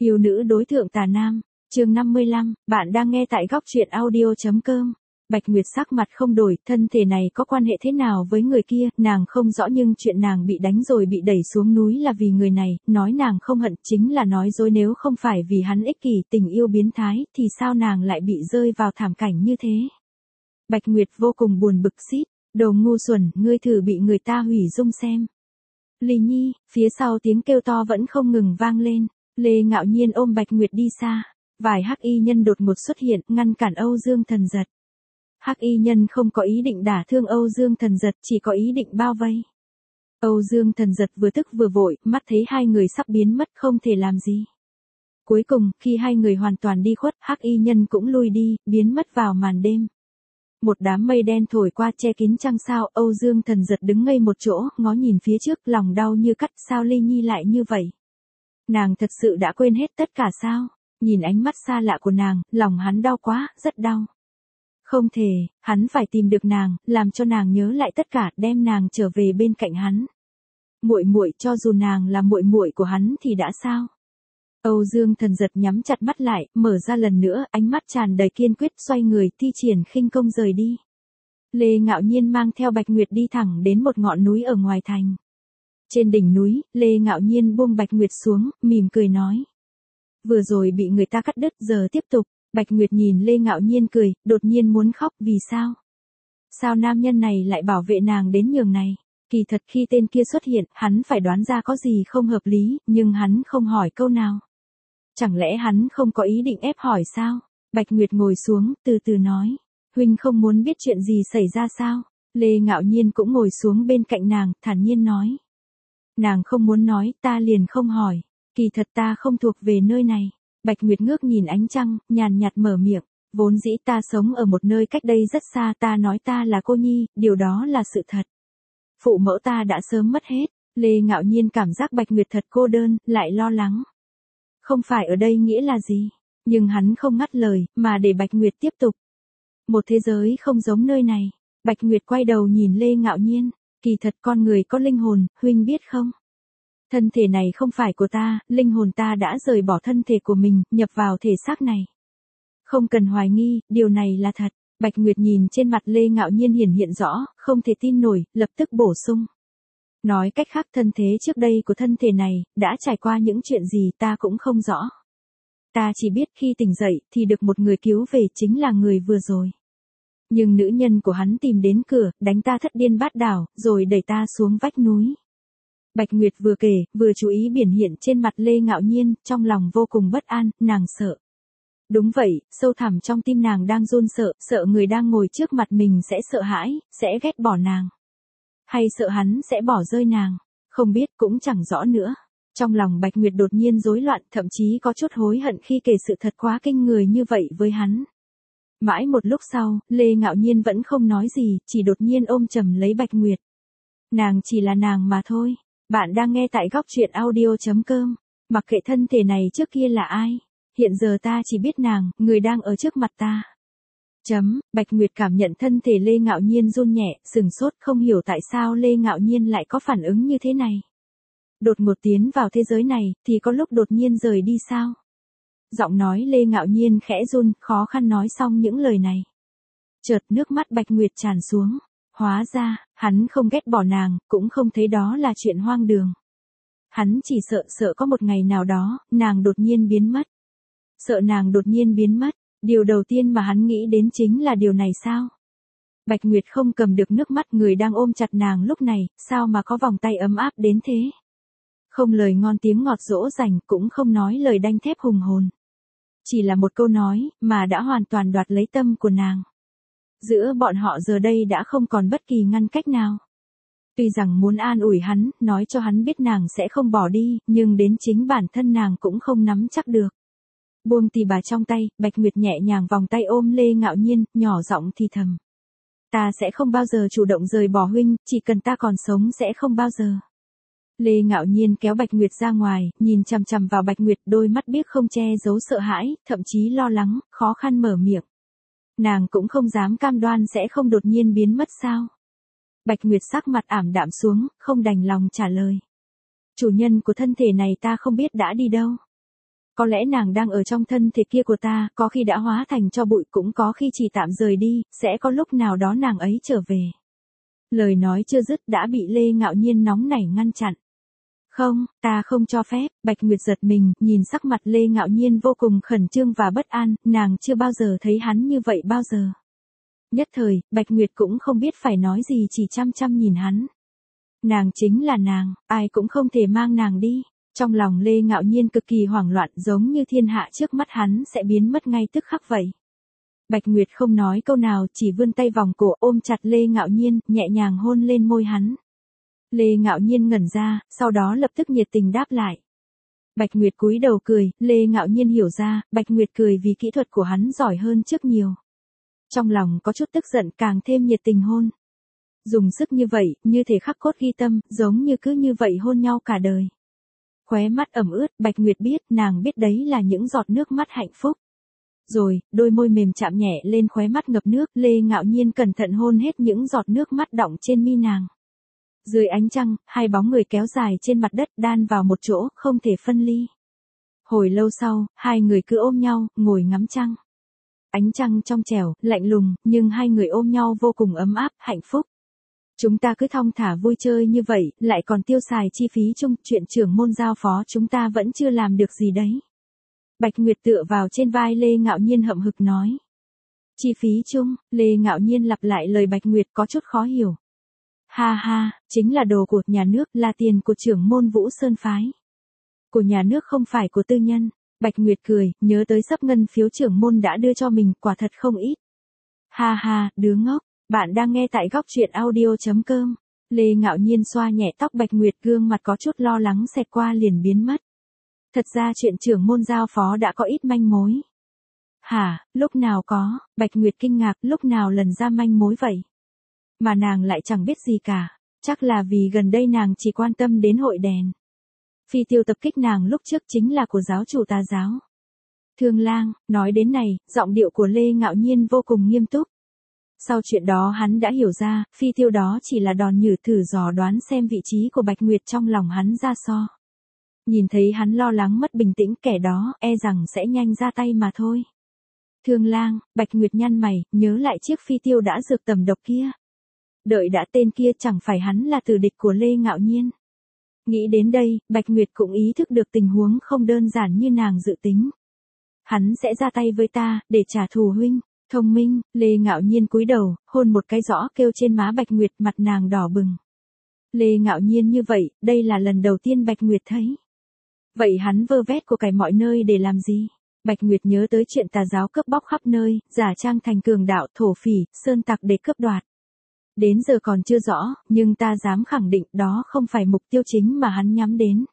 Yêu nữ đối thượng tà nam, chương 55, bạn đang nghe tại góc truyện audio.com. Bạch Nguyệt sắc mặt không đổi, thân thể này có quan hệ thế nào với người kia, nàng không rõ, nhưng chuyện nàng bị đánh rồi bị đẩy xuống núi là vì người này, nói nàng không hận chính là nói dối, nếu không phải vì hắn ích kỷ tình yêu biến thái, thì sao nàng lại bị rơi vào thảm cảnh như thế. Bạch Nguyệt vô cùng buồn bực xít, đồ ngu xuẩn, ngươi thử bị người ta hủy dung xem. Ly Nhi, phía sau tiếng kêu to vẫn không ngừng vang lên. Lê Ngạo Nhiên ôm Bạch Nguyệt đi xa, vài hắc y nhân đột ngột xuất hiện, ngăn cản Âu Dương Thần Giật. Hắc y nhân không có ý định đả thương Âu Dương Thần Giật, chỉ có ý định bao vây. Âu Dương Thần Giật vừa tức vừa vội, mắt thấy hai người sắp biến mất không thể làm gì. Cuối cùng, khi hai người hoàn toàn đi khuất, hắc y nhân cũng lui đi, biến mất vào màn đêm. Một đám mây đen thổi qua che kín trăng sao, Âu Dương Thần Giật đứng ngây một chỗ, ngó nhìn phía trước, lòng đau như cắt, sao Ly Nhi lại như vậy? Nàng thật sự đã quên hết tất cả sao? Nhìn ánh mắt xa lạ của nàng, lòng hắn đau quá, rất đau. Không thể, hắn phải tìm được nàng, làm cho nàng nhớ lại tất cả, đem nàng trở về bên cạnh hắn. Muội muội, cho dù nàng là muội muội của hắn thì đã sao? Âu Dương Thần Giật nhắm chặt mắt lại, mở ra lần nữa, ánh mắt tràn đầy kiên quyết, xoay người, thi triển khinh công rời đi. Lê Ngạo Nhiên mang theo Bạch Nguyệt đi thẳng đến một ngọn núi ở ngoài thành. Trên đỉnh núi, Lê Ngạo Nhiên buông Bạch Nguyệt xuống, mỉm cười nói. Vừa rồi bị người ta cắt đứt, giờ tiếp tục. Bạch Nguyệt nhìn Lê Ngạo Nhiên cười, đột nhiên muốn khóc, vì sao? Sao nam nhân này lại bảo vệ nàng đến nhường này? Kỳ thật khi tên kia xuất hiện, hắn phải đoán ra có gì không hợp lý, nhưng hắn không hỏi câu nào. Chẳng lẽ hắn không có ý định ép hỏi sao? Bạch Nguyệt ngồi xuống, từ từ nói. Huynh không muốn biết chuyện gì xảy ra sao? Lê Ngạo Nhiên cũng ngồi xuống bên cạnh nàng, thản nhiên nói. Nàng không muốn nói, ta liền không hỏi. Kỳ thật ta không thuộc về nơi này. Bạch Nguyệt ngước nhìn ánh trăng, nhàn nhạt mở miệng. Vốn dĩ ta sống ở một nơi cách đây rất xa, ta nói ta là cô nhi, điều đó là sự thật. Phụ mẫu ta đã sớm mất hết. Lê Ngạo Nhiên cảm giác Bạch Nguyệt thật cô đơn, lại lo lắng. Không phải ở đây nghĩa là gì? Nhưng hắn không ngắt lời, mà để Bạch Nguyệt tiếp tục. Một thế giới không giống nơi này. Bạch Nguyệt quay đầu nhìn Lê Ngạo Nhiên. Kỳ thật con người có linh hồn, huynh biết không? Thân thể này không phải của ta, linh hồn ta đã rời bỏ thân thể của mình, nhập vào thể xác này. Không cần hoài nghi, điều này là thật. Bạch Nguyệt nhìn trên mặt Lê Ngạo Nhiên hiện rõ, không thể tin nổi, lập tức bổ sung. Nói cách khác, thân thế trước đây của thân thể này, đã trải qua những chuyện gì ta cũng không rõ. Ta chỉ biết khi tỉnh dậy, thì được một người cứu về, chính là người vừa rồi. Nhưng nữ nhân của hắn tìm đến cửa, đánh ta thất điên bát đảo, rồi đẩy ta xuống vách núi. Bạch Nguyệt vừa kể, vừa chú ý biển hiện trên mặt Lê Ngạo Nhiên, trong lòng vô cùng bất an, nàng sợ. Đúng vậy, sâu thẳm trong tim nàng đang run sợ, sợ người đang ngồi trước mặt mình sẽ sợ hãi, sẽ ghét bỏ nàng. Hay sợ hắn sẽ bỏ rơi nàng, không biết, cũng chẳng rõ nữa. Trong lòng Bạch Nguyệt đột nhiên rối loạn, thậm chí có chút hối hận khi kể sự thật quá kinh người như vậy với hắn. Mãi một lúc sau, Lê Ngạo Nhiên vẫn không nói gì, chỉ đột nhiên ôm chầm lấy Bạch Nguyệt. Nàng chỉ là nàng mà thôi. Bạn đang nghe tại góc truyện audio.com. Mặc kệ thân thể này trước kia là ai, hiện giờ ta chỉ biết nàng, người đang ở trước mặt ta. Bạch Nguyệt cảm nhận thân thể Lê Ngạo Nhiên run nhẹ, sừng sốt, không hiểu tại sao Lê Ngạo Nhiên lại có phản ứng như thế này. Đột ngột tiến vào thế giới này, thì có lúc đột nhiên rời đi sao? Giọng nói Lê Ngạo Nhiên khẽ run, khó khăn nói xong những lời này. Chợt nước mắt Bạch Nguyệt tràn xuống. Hóa ra, hắn không ghét bỏ nàng, cũng không thấy đó là chuyện hoang đường. Hắn chỉ sợ có một ngày nào đó, nàng đột nhiên biến mất. Sợ nàng đột nhiên biến mất, điều đầu tiên mà hắn nghĩ đến chính là điều này sao? Bạch Nguyệt không cầm được nước mắt, người đang ôm chặt nàng lúc này, sao mà có vòng tay ấm áp đến thế? Không lời ngon tiếng ngọt dỗ dành, cũng không nói lời đanh thép hùng hồn. Chỉ là một câu nói, mà đã hoàn toàn đoạt lấy tâm của nàng. Giữa bọn họ giờ đây đã không còn bất kỳ ngăn cách nào. Tuy rằng muốn an ủi hắn, nói cho hắn biết nàng sẽ không bỏ đi, nhưng đến chính bản thân nàng cũng không nắm chắc được. Buông tì bà trong tay, Bạch Nguyệt nhẹ nhàng vòng tay ôm Lê Ngạo Nhiên, nhỏ giọng thì thầm. Ta sẽ không bao giờ chủ động rời bỏ huynh, chỉ cần ta còn sống sẽ không bao giờ. Lê Ngạo Nhiên kéo Bạch Nguyệt ra ngoài, nhìn chằm chằm vào Bạch Nguyệt, đôi mắt biếc không che giấu sợ hãi, thậm chí lo lắng, khó khăn mở miệng. Nàng cũng không dám cam đoan sẽ không đột nhiên biến mất sao. Bạch Nguyệt sắc mặt ảm đạm xuống, không đành lòng trả lời. Chủ nhân của thân thể này ta không biết đã đi đâu. Có lẽ nàng đang ở trong thân thể kia của ta, có khi đã hóa thành tro bụi, cũng có khi chỉ tạm rời đi, sẽ có lúc nào đó nàng ấy trở về. Lời nói chưa dứt đã bị Lê Ngạo Nhiên nóng nảy ngăn chặn. Không, ta không cho phép. Bạch Nguyệt giật mình, nhìn sắc mặt Lê Ngạo Nhiên vô cùng khẩn trương và bất an, nàng chưa bao giờ thấy hắn như vậy bao giờ. Nhất thời, Bạch Nguyệt cũng không biết phải nói gì, chỉ chăm chăm nhìn hắn. Nàng chính là nàng, ai cũng không thể mang nàng đi. Trong lòng Lê Ngạo Nhiên cực kỳ hoảng loạn, giống như thiên hạ trước mắt hắn sẽ biến mất ngay tức khắc vậy. Bạch Nguyệt không nói câu nào, chỉ vươn tay vòng cổ ôm chặt Lê Ngạo Nhiên, nhẹ nhàng hôn lên môi hắn. Lê Ngạo Nhiên ngẩn ra, sau đó lập tức nhiệt tình đáp lại. Bạch Nguyệt cúi đầu cười, Lê Ngạo Nhiên hiểu ra, Bạch Nguyệt cười vì kỹ thuật của hắn giỏi hơn trước nhiều. Trong lòng có chút tức giận, càng thêm nhiệt tình hôn. Dùng sức như vậy, như thể khắc cốt ghi tâm, giống như cứ như vậy hôn nhau cả đời. Khóe mắt ẩm ướt, Bạch Nguyệt biết, nàng biết đấy là những giọt nước mắt hạnh phúc. Rồi, đôi môi mềm chạm nhẹ lên khóe mắt ngập nước, Lê Ngạo Nhiên cẩn thận hôn hết những giọt nước mắt đọng trên mi nàng. Dưới ánh trăng, hai bóng người kéo dài trên mặt đất đan vào một chỗ, không thể phân ly. Hồi lâu sau, hai người cứ ôm nhau, ngồi ngắm trăng. Ánh trăng trong trẻo, lạnh lùng, nhưng hai người ôm nhau vô cùng ấm áp, hạnh phúc. Chúng ta cứ thong thả vui chơi như vậy, lại còn tiêu xài chi phí chung, chuyện trưởng môn giao phó chúng ta vẫn chưa làm được gì đấy. Bạch Nguyệt tựa vào trên vai Lê Ngạo Nhiên hậm hực nói. Chi phí chung, Lê Ngạo Nhiên lặp lại lời Bạch Nguyệt có chút khó hiểu. Ha ha, chính là đồ của nhà nước, là tiền của trưởng môn Vũ Sơn Phái. Của nhà nước không phải của tư nhân. Bạch Nguyệt cười, nhớ tới sấp ngân phiếu trưởng môn đã đưa cho mình, quả thật không ít. Ha ha, đứa ngốc, bạn đang nghe tại góc truyện audio.com. Lê Ngạo Nhiên xoa nhẹ tóc Bạch Nguyệt, gương mặt có chút lo lắng xẹt qua liền biến mất. Thật ra chuyện trưởng môn giao phó đã có ít manh mối. Hả, lúc nào có? Bạch Nguyệt kinh ngạc, lúc nào lần ra manh mối vậy? Mà nàng lại chẳng biết gì cả, chắc là vì gần đây nàng chỉ quan tâm đến hội đèn. Phi tiêu tập kích nàng lúc trước chính là của giáo chủ tà giáo. Thương Lang, nói đến này, giọng điệu của Lê Ngạo Nhiên vô cùng nghiêm túc. Sau chuyện đó hắn đã hiểu ra, phi tiêu đó chỉ là đòn nhử thử dò đoán xem vị trí của Bạch Nguyệt trong lòng hắn ra so. Nhìn thấy hắn lo lắng mất bình tĩnh, kẻ đó e rằng sẽ nhanh ra tay mà thôi. Thương Lang, Bạch Nguyệt nhăn mày, nhớ lại chiếc phi tiêu đã dược tầm độc kia. Đợi đã, tên kia chẳng phải hắn là tử địch của Lê Ngạo Nhiên. Nghĩ đến đây, Bạch Nguyệt cũng ý thức được tình huống không đơn giản như nàng dự tính. Hắn sẽ ra tay với ta, để trả thù huynh. Thông minh, Lê Ngạo Nhiên cúi đầu, hôn một cái rõ kêu trên má Bạch Nguyệt, mặt nàng đỏ bừng. Lê Ngạo Nhiên như vậy, đây là lần đầu tiên Bạch Nguyệt thấy. Vậy hắn vơ vét của cải mọi nơi để làm gì? Bạch Nguyệt nhớ tới chuyện tà giáo cướp bóc khắp nơi, giả trang thành cường đạo, thổ phỉ, sơn tặc để cướp đoạt. Đến giờ còn chưa rõ, nhưng ta dám khẳng định đó không phải mục tiêu chính mà hắn nhắm đến.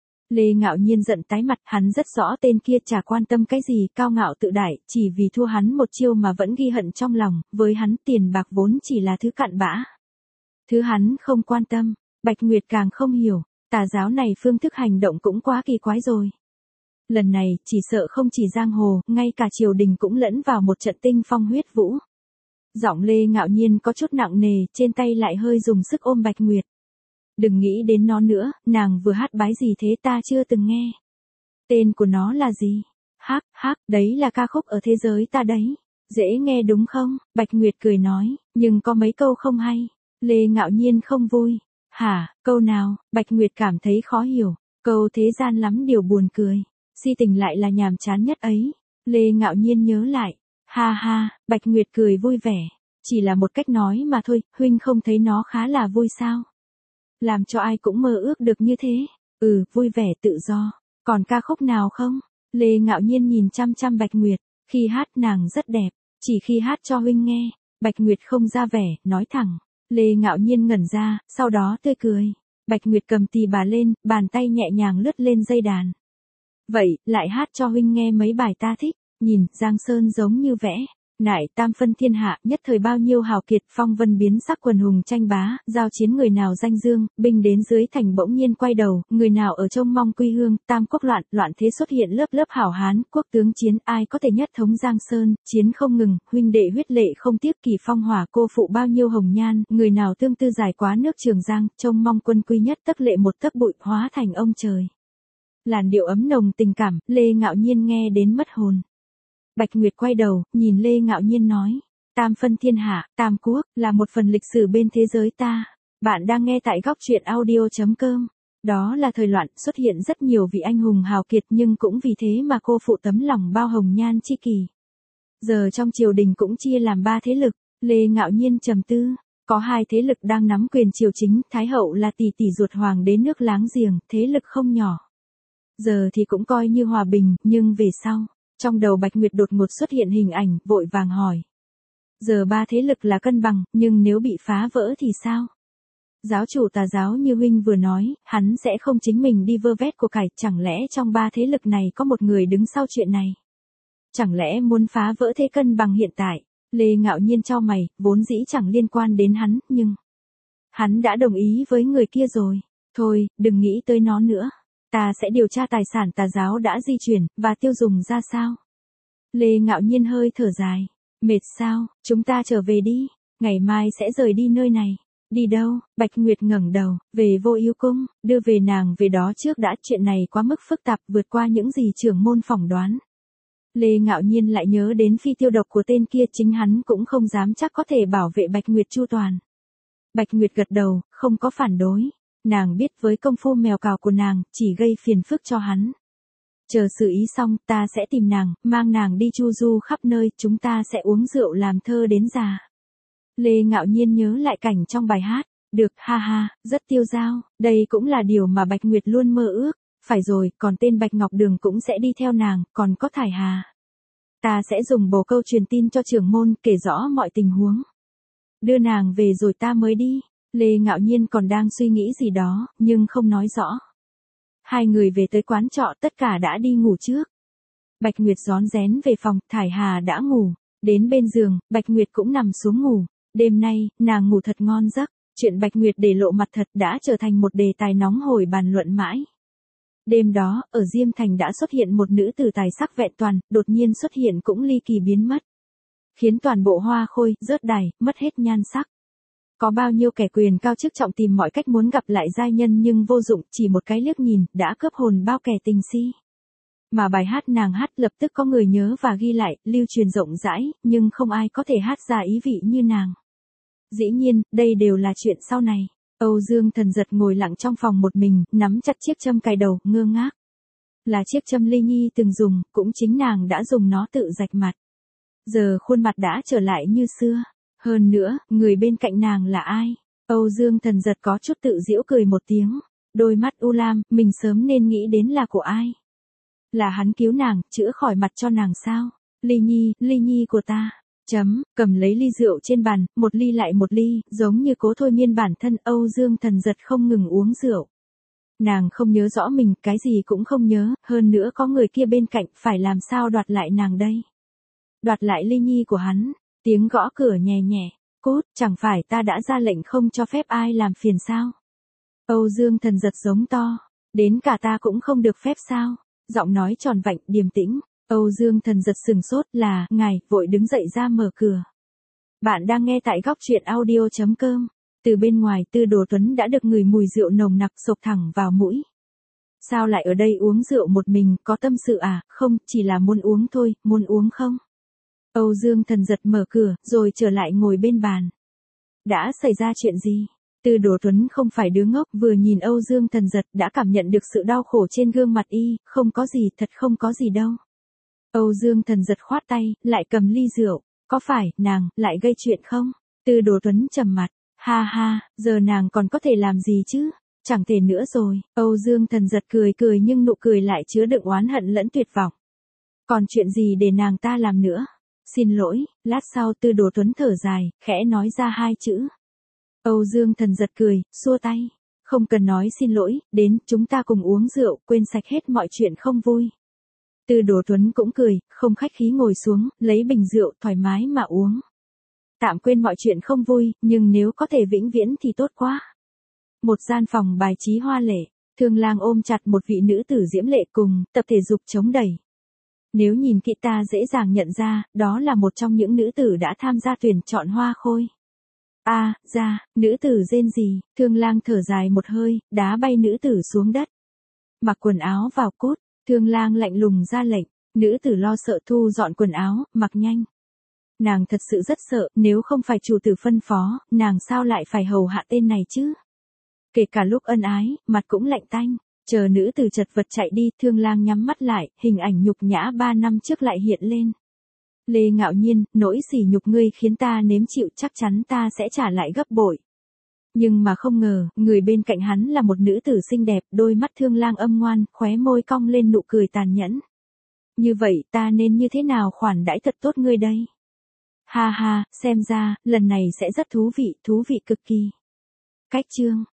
Lê Ngạo Nhiên giận tái mặt, hắn rất rõ tên kia chả quan tâm cái gì, cao ngạo tự đại, chỉ vì thua hắn một chiêu mà vẫn ghi hận trong lòng, với hắn tiền bạc vốn chỉ là thứ cặn bã. Thứ hắn không quan tâm, Bạch Nguyệt càng không hiểu, tà giáo này phương thức hành động cũng quá kỳ quái rồi. Lần này, chỉ sợ không chỉ giang hồ, ngay cả triều đình cũng lẫn vào một trận tinh phong huyết vũ. Giọng Lê Ngạo Nhiên có chút nặng nề, trên tay lại hơi dùng sức ôm Bạch Nguyệt. Đừng nghĩ đến nó nữa, nàng vừa hát bái gì thế ta chưa từng nghe. Tên của nó là gì? Hắc, hắc, đấy là ca khúc ở thế giới ta đấy. Dễ nghe đúng không? Bạch Nguyệt cười nói, nhưng có mấy câu không hay. Lê Ngạo Nhiên không vui. Hả, câu nào? Bạch Nguyệt cảm thấy khó hiểu. Câu thế gian lắm điều buồn cười. Si tình lại là nhàm chán nhất ấy. Lê Ngạo Nhiên nhớ lại. Ha ha, Bạch Nguyệt cười vui vẻ. Chỉ là một cách nói mà thôi, huynh không thấy nó khá là vui sao? Làm cho ai cũng mơ ước được như thế. Vui vẻ tự do. Còn ca khúc nào không? Lê Ngạo Nhiên nhìn chăm chăm Bạch Nguyệt. Khi hát nàng rất đẹp. Chỉ khi hát cho huynh nghe. Bạch Nguyệt không ra vẻ, nói thẳng. Lê Ngạo Nhiên ngẩn ra, sau đó tươi cười. Bạch Nguyệt cầm tỳ bà lên, bàn tay nhẹ nhàng lướt lên dây đàn. Vậy, lại hát cho huynh nghe mấy bài ta thích. Nhìn, Giang Sơn giống như vẽ. Nại tam phân thiên hạ, nhất thời bao nhiêu hào kiệt, phong vân biến sắc, quần hùng tranh bá, giao chiến người nào danh dương, binh đến dưới thành bỗng nhiên quay đầu, người nào ở trông mong quy hương, tam quốc loạn, loạn thế xuất hiện lớp lớp hảo hán, quốc tướng chiến, ai có thể nhất thống Giang Sơn, chiến không ngừng, huynh đệ huyết lệ không tiếc, kỳ phong hỏa cô phụ bao nhiêu hồng nhan, người nào tương tư giải quá nước Trường Giang, trông mong quân quy nhất tấc lệ một tấc bụi, hóa thành ông trời. Làn điệu ấm nồng tình cảm, Lê Ngạo Nhiên nghe đến mất hồn. Bạch Nguyệt quay đầu, nhìn Lê Ngạo Nhiên nói. Tam phân thiên hạ, tam quốc, là một phần lịch sử bên thế giới ta. Bạn đang nghe tại góc truyện audio.com. Đó là thời loạn, xuất hiện rất nhiều vị anh hùng hào kiệt nhưng cũng vì thế mà cô phụ tấm lòng bao hồng nhan chi kỷ. Giờ trong triều đình cũng chia làm 3 thế lực, Lê Ngạo Nhiên trầm tư. Có 2 thế lực đang nắm quyền triều chính, Thái hậu là tỷ tỷ ruột hoàng đế nước láng giềng, thế lực không nhỏ. Giờ thì cũng coi như hòa bình, nhưng về sau, trong đầu Bạch Nguyệt đột ngột xuất hiện hình ảnh, vội vàng hỏi. Giờ 3 thế lực là cân bằng, nhưng nếu bị phá vỡ thì sao? Giáo chủ Tà giáo như huynh vừa nói, hắn sẽ không chính mình đi vơ vét của cải, chẳng lẽ trong 3 thế lực này có một người đứng sau chuyện này? Chẳng lẽ muốn phá vỡ thế cân bằng hiện tại? Lê Ngạo Nhiên chau mày, vốn dĩ chẳng liên quan đến hắn, nhưng hắn đã đồng ý với người kia rồi. Thôi, đừng nghĩ tới nó nữa. Ta sẽ điều tra tài sản Tà giáo đã di chuyển, và tiêu dùng ra sao. Lê Ngạo Nhiên hơi thở dài. Mệt sao, chúng ta trở về đi. Ngày mai sẽ rời đi nơi này. Đi đâu? Bạch Nguyệt ngẩng đầu, về Vô Ưu cung, đưa về nàng về đó trước đã, chuyện này quá mức phức tạp, vượt qua những gì trưởng môn phỏng đoán. Lê Ngạo Nhiên lại nhớ đến phi tiêu độc của tên kia, chính hắn cũng không dám chắc có thể bảo vệ Bạch Nguyệt chu toàn. Bạch Nguyệt gật đầu, không có phản đối. Nàng biết với công phu mèo cào của nàng, chỉ gây phiền phức cho hắn. Chờ xử ý xong, ta sẽ tìm nàng, mang nàng đi chu du khắp nơi, chúng ta sẽ uống rượu làm thơ đến già. Lê Ngạo Nhiên nhớ lại cảnh trong bài hát. Được, ha ha, rất tiêu dao, đây cũng là điều mà Bạch Nguyệt luôn mơ ước. Phải rồi, còn tên Bạch Ngọc Đường cũng sẽ đi theo nàng, còn có Thải Hà. Ta sẽ dùng bồ câu truyền tin cho trưởng môn, kể rõ mọi tình huống. Đưa nàng về rồi ta mới đi. Lê Ngạo Nhiên còn đang suy nghĩ gì đó, nhưng không nói rõ. 2 người về tới quán trọ, tất cả đã đi ngủ trước. Bạch Nguyệt rón rén về phòng, Thải Hà đã ngủ. Đến bên giường, Bạch Nguyệt cũng nằm xuống ngủ. Đêm nay, nàng ngủ thật ngon giấc. Chuyện Bạch Nguyệt để lộ mặt thật đã trở thành một đề tài nóng hổi bàn luận mãi. Đêm đó, ở Diêm Thành đã xuất hiện một nữ tử tài sắc vẹn toàn, đột nhiên xuất hiện cũng ly kỳ biến mất. Khiến toàn bộ Hoa Khôi, rớt đài, mất hết nhan sắc. Có bao nhiêu kẻ quyền cao chức trọng tìm mọi cách muốn gặp lại giai nhân nhưng vô dụng, chỉ một cái liếc nhìn, đã cướp hồn bao kẻ tình si. Mà bài hát nàng hát lập tức có người nhớ và ghi lại, lưu truyền rộng rãi, nhưng không ai có thể hát ra ý vị như nàng. Dĩ nhiên, đây đều là chuyện sau này. Âu Dương Thần Giật ngồi lặng trong phòng một mình, nắm chặt chiếc châm cài đầu, ngơ ngác. Là chiếc châm Ly Nhi từng dùng, cũng chính nàng đã dùng nó tự rạch mặt. Giờ khuôn mặt đã trở lại như xưa. Hơn nữa, người bên cạnh nàng là ai? Âu Dương Thần Giật có chút tự giễu cười một tiếng. Đôi mắt u lam, mình sớm nên nghĩ đến là của ai? Là hắn cứu nàng, chữa khỏi mặt cho nàng sao? Ly Nhi của ta. Cầm lấy ly rượu trên bàn, một ly lại một ly, giống như cố thôi miên bản thân. Âu Dương Thần Giật không ngừng uống rượu. Nàng không nhớ rõ mình, cái gì cũng không nhớ, hơn nữa có người kia bên cạnh, phải làm sao đoạt lại nàng đây? Đoạt lại Ly Nhi của hắn. Tiếng gõ cửa nhẹ nhẹ. Cút, chẳng phải ta đã ra lệnh không cho phép ai làm phiền sao? Âu Dương Thần Giật giống to. Đến cả ta cũng không được phép sao? Giọng nói tròn vạnh, điềm tĩnh. Âu Dương Thần Giật sừng sốt, là, ngài, vội đứng dậy ra mở cửa. Bạn đang nghe tại góc truyện audio.com. Từ bên ngoài, Tư Đồ Tuấn đã được ngửi mùi rượu nồng nặc xộc thẳng vào mũi. Sao lại ở đây uống rượu một mình, có tâm sự à? Không, chỉ là muốn uống thôi, muốn uống không? Âu Dương Thần Giật mở cửa, rồi trở lại ngồi bên bàn. Đã xảy ra chuyện gì? Tư Đồ Tuấn không phải đứa ngốc, vừa nhìn Âu Dương Thần Giật đã cảm nhận được sự đau khổ trên gương mặt y, không có gì, thật không có gì đâu. Âu Dương Thần Giật khoát tay, lại cầm ly rượu. Có phải, nàng, lại gây chuyện không? Tư Đồ Tuấn trầm mặt. Ha ha, giờ nàng còn có thể làm gì chứ? Chẳng thể nữa rồi. Âu Dương Thần Giật cười cười nhưng nụ cười lại chứa đựng oán hận lẫn tuyệt vọng. Còn chuyện gì để nàng ta làm nữa? Xin lỗi. Lát sau Tư Đồ Tuấn thở dài, khẽ nói ra 2 chữ. Âu Dương Thần Giật cười, xua tay. Không cần nói xin lỗi, đến, chúng ta cùng uống rượu, quên sạch hết mọi chuyện không vui. Tư Đồ Tuấn cũng cười, không khách khí ngồi xuống, lấy bình rượu, thoải mái mà uống. Tạm quên mọi chuyện không vui, nhưng nếu có thể vĩnh viễn thì tốt quá. Một gian phòng bài trí hoa lệ, Thương Lang ôm chặt một vị nữ tử diễm lệ cùng, tập thể dục chống đẩy. Nếu nhìn kỹ ta dễ dàng nhận ra, đó là một trong những nữ tử đã tham gia tuyển chọn Hoa Khôi. Nữ tử rên gì, Thương Lang thở dài một hơi, đá bay nữ tử xuống đất. Mặc quần áo vào cút, Thương Lang lạnh lùng ra lệnh, nữ tử lo sợ thu dọn quần áo, mặc nhanh. Nàng thật sự rất sợ, nếu không phải chủ tử phân phó, nàng sao lại phải hầu hạ tên này chứ? Kể cả lúc ân ái, mặt cũng lạnh tanh, chờ nữ tử chật vật chạy đi, Thương Lang nhắm mắt lại, hình ảnh nhục nhã 3 năm trước lại hiện lên. Lê ngạo nhiên, nỗi sỉ nhục ngươi khiến ta nếm chịu, chắc chắn ta sẽ trả lại gấp bội. Nhưng mà không ngờ, người bên cạnh hắn là một nữ tử xinh đẹp, đôi mắt Thương Lang âm ngoan, khóe môi cong lên nụ cười tàn nhẫn. Như vậy ta nên như thế nào khoản đãi thật tốt ngươi đây? Ha ha, xem ra, lần này sẽ rất thú vị cực kỳ. Cách chương